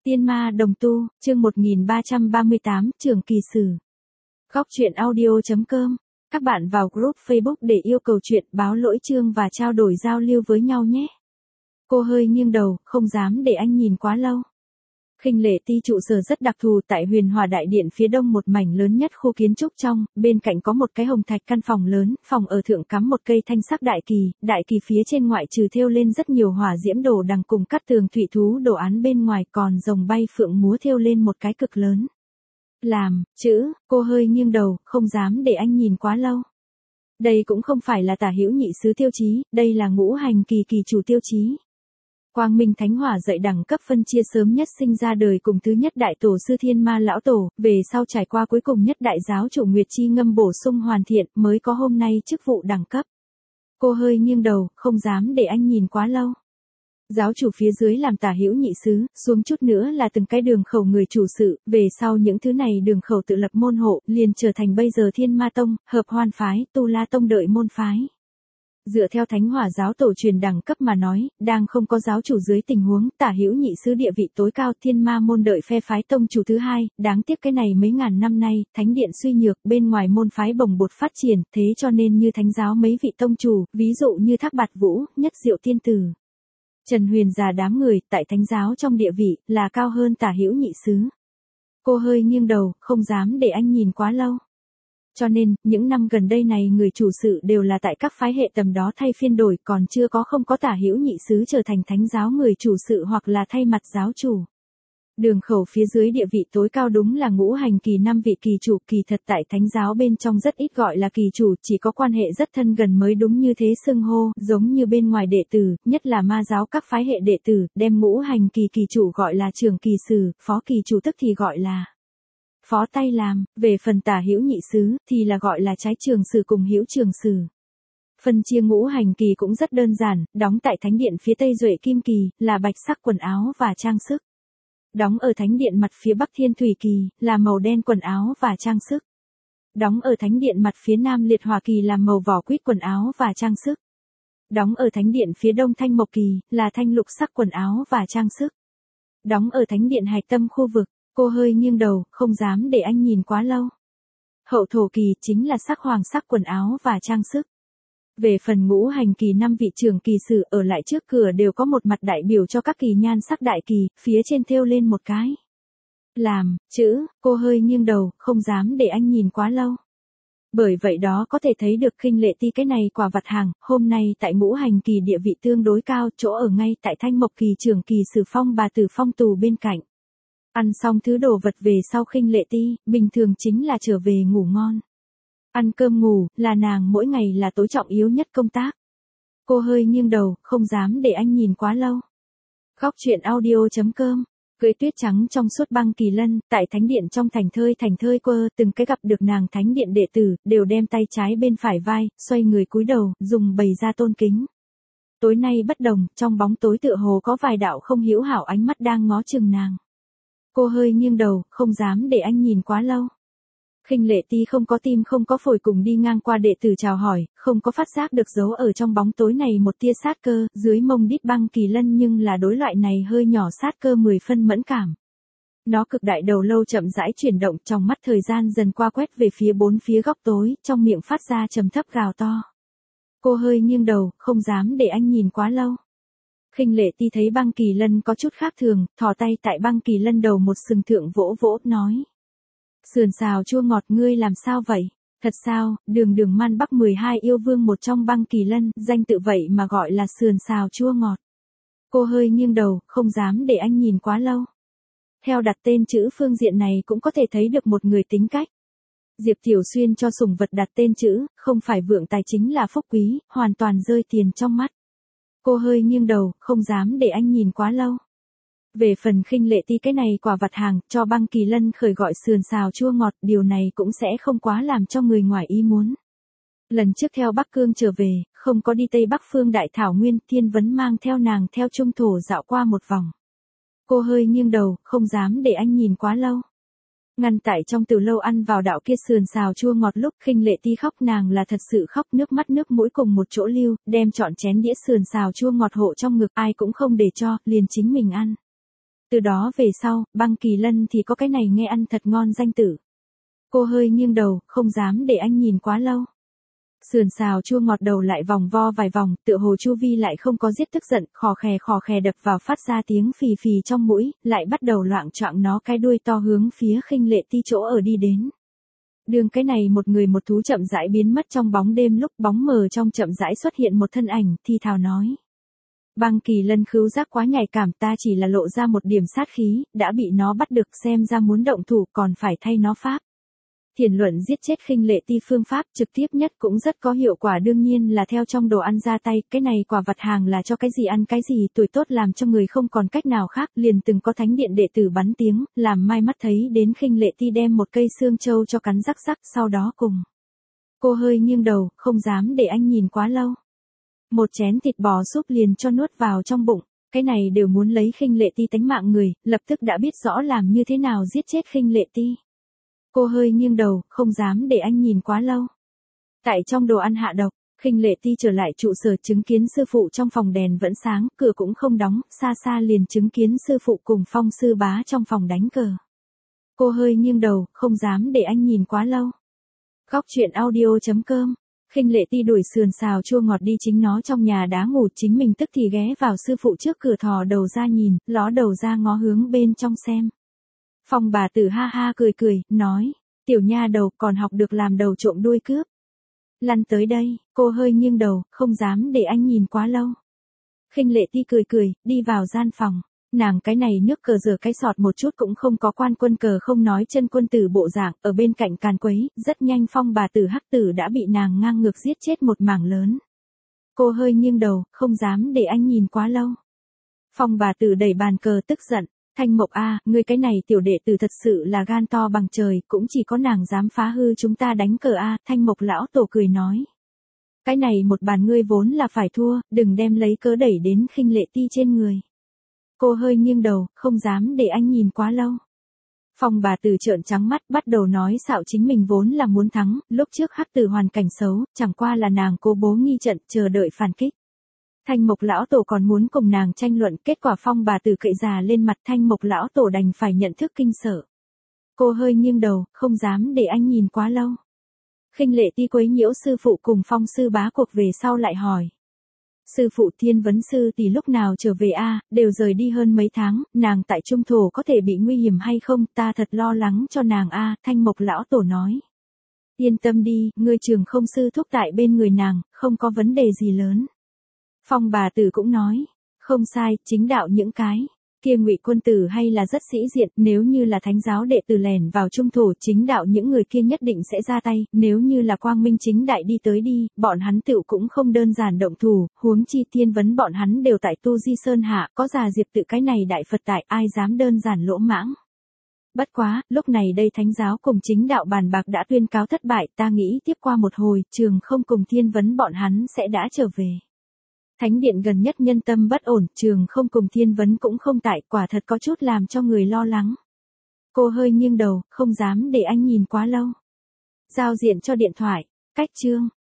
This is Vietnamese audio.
Tiên ma đồng tu, chương 1338, Trường Kỳ Sử. Góc truyện audio.com. Các bạn vào group Facebook để yêu cầu chuyện, báo lỗi chương và trao đổi giao lưu với nhau nhé. Cô hơi nghiêng đầu, không dám để anh nhìn quá lâu. Khinh Lệ Ti trụ sở rất đặc thù tại Huyền Hòa Đại Điện phía đông một mảnh lớn nhất khu kiến trúc trong, bên cạnh có một cái hồng thạch căn phòng lớn, phòng ở thượng cắm một cây thanh sắc đại kỳ phía trên ngoại trừ thêu lên rất nhiều hỏa diễm đồ đằng cùng cắt tường thủy thú đồ án bên ngoài còn rồng bay phượng múa thêu lên một cái cực lớn. Làm, chữ, cô hơi nghiêng đầu, không dám để anh nhìn quá lâu. Đây cũng không phải là Tả Hữu Nhị Sứ tiêu chí, đây là Ngũ Hành Kỳ kỳ chủ tiêu chí. Quang Minh Thánh Hỏa dạy đẳng cấp phân chia sớm nhất sinh ra đời cùng thứ nhất đại tổ sư Thiên Ma Lão Tổ, về sau trải qua cuối cùng nhất đại giáo chủ Nguyệt Chi Ngâm bổ sung hoàn thiện mới có hôm nay chức vụ đẳng cấp. Cô hơi nghiêng đầu, không dám để anh nhìn quá lâu. Giáo chủ phía dưới làm Tả Hữu Nhị Sứ, xuống chút nữa là từng cái đường khẩu người chủ sự, về sau những thứ này đường khẩu tự lập môn hộ, liền trở thành bây giờ Thiên Ma Tông, Hợp Hoan Phái, Tu La Tông đợi môn phái. Dựa theo Thánh Hỏa giáo tổ truyền đẳng cấp mà nói, đang không có giáo chủ dưới tình huống, Tả Hữu Nhị Sứ địa vị tối cao, Thiên Ma môn đợi phe phái tông chủ thứ hai, đáng tiếc cái này mấy ngàn năm nay, thánh điện suy nhược, bên ngoài môn phái bồng bột phát triển, thế cho nên như thánh giáo mấy vị tông chủ, ví dụ như Thác Bạt Vũ, Nhất Diệu Tiên Tử, Trần Huyền già đám người, tại thánh giáo trong địa vị, là cao hơn Tả Hữu Nhị Sứ. Cô hơi nghiêng đầu, không dám để anh nhìn quá lâu. Cho nên, những năm gần đây này người chủ sự đều là tại các phái hệ tầm đó thay phiên đổi, còn chưa không có Tả Hữu Nhị Sứ trở thành thánh giáo người chủ sự hoặc là thay mặt giáo chủ. Đường khẩu phía dưới địa vị tối cao đúng là Ngũ Hành Kỳ 5 vị kỳ chủ, kỳ thật tại thánh giáo bên trong rất ít gọi là kỳ chủ, chỉ có quan hệ rất thân gần mới đúng như thế xưng hô, giống như bên ngoài đệ tử, nhất là ma giáo các phái hệ đệ tử, đem Ngũ Hành Kỳ kỳ chủ gọi là Trường Kỳ Sử, phó kỳ chủ tức thì gọi là phó tay làm, về phần Tả Hữu Nhị Sứ thì là gọi là trái trường sử cùng hữu trường sử. Phân chia Ngũ Hành Kỳ cũng rất đơn giản, đóng tại thánh điện phía tây Duệ Kim Kỳ, là bạch sắc quần áo và trang sức. Đóng ở thánh điện mặt phía bắc Thiên Thủy Kỳ, là màu đen quần áo và trang sức. Đóng ở thánh điện mặt phía nam Liệt Hỏa Kỳ là màu vỏ quýt quần áo và trang sức. Đóng ở thánh điện phía đông Thanh Mộc Kỳ, là thanh lục sắc quần áo và trang sức. Đóng ở thánh điện hạch tâm khu vực. Cô hơi nghiêng đầu, không dám để anh nhìn quá lâu. Hậu Thổ Kỳ chính là sắc hoàng sắc quần áo và trang sức. Về phần Ngũ Hành Kỳ 5 vị Trường Kỳ Sử ở lại trước cửa đều có một mặt đại biểu cho các kỳ nhan sắc đại kỳ, phía trên thêu lên một cái làm, chữ, cô hơi nghiêng đầu, không dám để anh nhìn quá lâu. Bởi vậy đó có thể thấy được Khinh Lệ Ti cái này quả vặt hàng, hôm nay tại Ngũ Hành Kỳ địa vị tương đối cao, chỗ ở ngay tại Thanh Mộc Kỳ Trường Kỳ Sử phong bà tử phong tù bên cạnh. Ăn xong thứ đồ vật về sau Khinh Lệ Ti, bình thường chính là trở về ngủ ngon. Ăn cơm ngủ, là nàng mỗi ngày là tối trọng yếu nhất công tác. Cô hơi nghiêng đầu, không dám để anh nhìn quá lâu. Góc truyện audio.com. Cưỡi tuyết trắng trong suốt băng kỳ lân, tại thánh điện trong thành thơi quơ, từng cái gặp được nàng thánh điện đệ tử, đều đem tay trái bên phải vai, xoay người cúi đầu, dùng bày ra tôn kính. Tối nay bất đồng, trong bóng tối tựa hồ có vài đạo không hữu hảo ánh mắt đang ngó chừng nàng. Cô hơi nghiêng đầu, không dám để anh nhìn quá lâu. Khinh Lệ Ti không có tim không có phổi cùng đi ngang qua đệ tử chào hỏi, không có phát giác được dấu ở trong bóng tối này một tia sát cơ, dưới mông đít băng kỳ lân nhưng là đối loại này hơi nhỏ sát cơ 10 phân mẫn cảm. Nó cực đại đầu lâu chậm rãi chuyển động, trong mắt thời gian dần qua quét về phía bốn phía góc tối, trong miệng phát ra trầm thấp gào to. Cô hơi nghiêng đầu, không dám để anh nhìn quá lâu. Khinh Lệ Ti thấy băng kỳ lân có chút khác thường, thò tay tại băng kỳ lân đầu một sừng thượng vỗ vỗ, nói. Sườn xào chua ngọt ngươi làm sao vậy? Thật sao, đường man bắc 12 yêu vương một trong băng kỳ lân, danh tự vậy mà gọi là sườn xào chua ngọt. Cô hơi nghiêng đầu, không dám để anh nhìn quá lâu. Theo đặt tên chữ phương diện này cũng có thể thấy được một người tính cách. Diệp Tiểu Xuyên cho sủng vật đặt tên chữ, không phải vượng tài chính là phúc quý, hoàn toàn rơi tiền trong mắt. Cô hơi nghiêng đầu, không dám để anh nhìn quá lâu. Về phần Khinh Lệ Ti cái này quả vặt hàng, cho băng kỳ lân khởi gọi sườn xào chua ngọt, điều này cũng sẽ không quá làm cho người ngoài ý muốn. Lần trước theo Bắc Cương trở về, không có đi Tây Bắc phương Đại Thảo Nguyên, Thiên Vấn mang theo nàng theo trung thổ dạo qua một vòng. Cô hơi nghiêng đầu, không dám để anh nhìn quá lâu. Ngăn tại trong từ lâu ăn vào đạo kia sườn xào chua ngọt lúc Khinh Lệ Ti khóc nàng là thật sự khóc nước mắt nước mũi cùng một chỗ lưu, đem trọn chén đĩa sườn xào chua ngọt hộ trong ngực ai cũng không để cho, liền chính mình ăn. Từ đó về sau, Băng Kỳ Lân thì có cái này nghe ăn thật ngon danh tử. Cô hơi nghiêng đầu, không dám để anh nhìn quá lâu. Sườn xào chua ngọt đầu lại vòng vo vài vòng, tựa hồ Chu Vi lại không có giết tức giận, khò khè đập vào phát ra tiếng phì phì trong mũi, lại bắt đầu loạng choạng nó cái đuôi to hướng phía Khinh Lệ Ti chỗ ở đi đến. Đường cái này một người một thú chậm rãi biến mất trong bóng đêm, lúc bóng mờ trong chậm rãi xuất hiện một thân ảnh, thi thào nói. Băng Kỳ Lân khứu giác quá nhạy cảm, ta chỉ là lộ ra một điểm sát khí, đã bị nó bắt được, xem ra muốn động thủ còn phải thay nó pháp. Thiền luận giết chết Khinh Lệ Ti phương pháp trực tiếp nhất cũng rất có hiệu quả, đương nhiên là theo trong đồ ăn ra tay, cái này quả vặt hàng là cho cái gì ăn cái gì, tuổi tốt làm cho người không còn cách nào khác, liền từng có thánh điện đệ tử bắn tiếng, làm mai mắt thấy đến Khinh Lệ Ti đem một cây xương trâu cho cắn rắc rắc, sau đó cùng. Cô hơi nghiêng đầu, không dám để anh nhìn quá lâu. Một chén thịt bò súp liền cho nuốt vào trong bụng, cái này đều muốn lấy Khinh Lệ Ti tánh mạng người, lập tức đã biết rõ làm như thế nào giết chết Khinh Lệ Ti. Cô hơi nghiêng đầu, không dám để anh nhìn quá lâu. Tại trong đồ ăn hạ độc, Khinh Lệ Ti trở lại trụ sở chứng kiến sư phụ trong phòng đèn vẫn sáng, cửa cũng không đóng, xa xa liền chứng kiến sư phụ cùng Phong sư bá trong phòng đánh cờ. Cô hơi nghiêng đầu, không dám để anh nhìn quá lâu. Góc truyện audio.com. Khinh Lệ Ti đuổi sườn xào chua ngọt đi, chính nó trong nhà đá ngủ, chính mình tức thì ghé vào sư phụ trước cửa thò đầu ra nhìn, ló đầu ra ngó hướng bên trong xem. Phong bà tử ha ha cười, nói, tiểu nha đầu còn học được làm đầu trộm đuôi cướp. Lăn tới đây, cô hơi nghiêng đầu, không dám để anh nhìn quá lâu. Khinh Lệ Ti cười, đi vào gian phòng. Nàng cái này nước cờ giờ cái sọt một chút cũng không có, quan quân cờ không nói chân quân tử bộ dạng, ở bên cạnh càn quấy, rất nhanh Phong bà tử hắc tử đã bị nàng ngang ngược giết chết một mảng lớn. Cô hơi nghiêng đầu, không dám để anh nhìn quá lâu. Phong bà tử đẩy bàn cờ tức giận. Thanh Mộc a, ngươi cái này tiểu đệ tử thật sự là gan to bằng trời, cũng chỉ có nàng dám phá hư chúng ta đánh cờ a. Thanh Mộc lão tổ cười nói. Cái này một bàn ngươi vốn là phải thua, đừng đem lấy cớ đẩy đến Khinh Lệ Ti trên người. Cô hơi nghiêng đầu, không dám để anh nhìn quá lâu. Phong bà tử trợn trắng mắt, bắt đầu nói xạo chính mình vốn là muốn thắng, lúc trước hắc tử hoàn cảnh xấu, chẳng qua là nàng cố bố nghi trận, chờ đợi phản kích. Thanh Mộc lão tổ còn muốn cùng nàng tranh luận, kết quả Phong bà tử cậy già lên mặt, Thanh Mộc lão tổ đành phải nhận thức kinh sợ. Cô hơi nghiêng đầu, không dám để anh nhìn quá lâu. Khinh Lệ Ti quấy nhiễu sư phụ cùng Phong sư bá cuộc về sau lại hỏi. Sư phụ Thiên Vấn sư tỷ lúc nào trở về a? Đều rời đi hơn mấy tháng, nàng tại trung thổ có thể bị nguy hiểm hay không, ta thật lo lắng cho nàng a. Thanh Mộc lão tổ nói. Yên tâm đi, ngươi Trường Không sư thúc tại bên người nàng, không có vấn đề gì lớn. Phong bà tử cũng nói, không sai, chính đạo những cái kia Ngụy quân tử hay là rất sĩ diện, nếu như là thánh giáo đệ tử lẻn vào trung thổ, chính đạo những người kia nhất định sẽ ra tay, nếu như là quang minh chính đại đi tới đi, bọn hắn tựu cũng không đơn giản động thủ, huống chi Thiên Vấn bọn hắn đều tại Tu Di Sơn hạ, có già Diệp tự cái này đại Phật tại, ai dám đơn giản lỗ mãng. Bất quá, lúc này đây thánh giáo cùng chính đạo bàn bạc đã tuyên cáo thất bại, ta nghĩ tiếp qua một hồi, Trường Không cùng Thiên Vấn bọn hắn sẽ đã trở về. Thánh điện gần nhất nhân tâm bất ổn, Trường Không cùng Thiên Vấn cũng không tại, quả thật có chút làm cho người lo lắng. Cô hơi nghiêng đầu, không dám để anh nhìn quá lâu. Giao diện cho điện thoại, cách chương.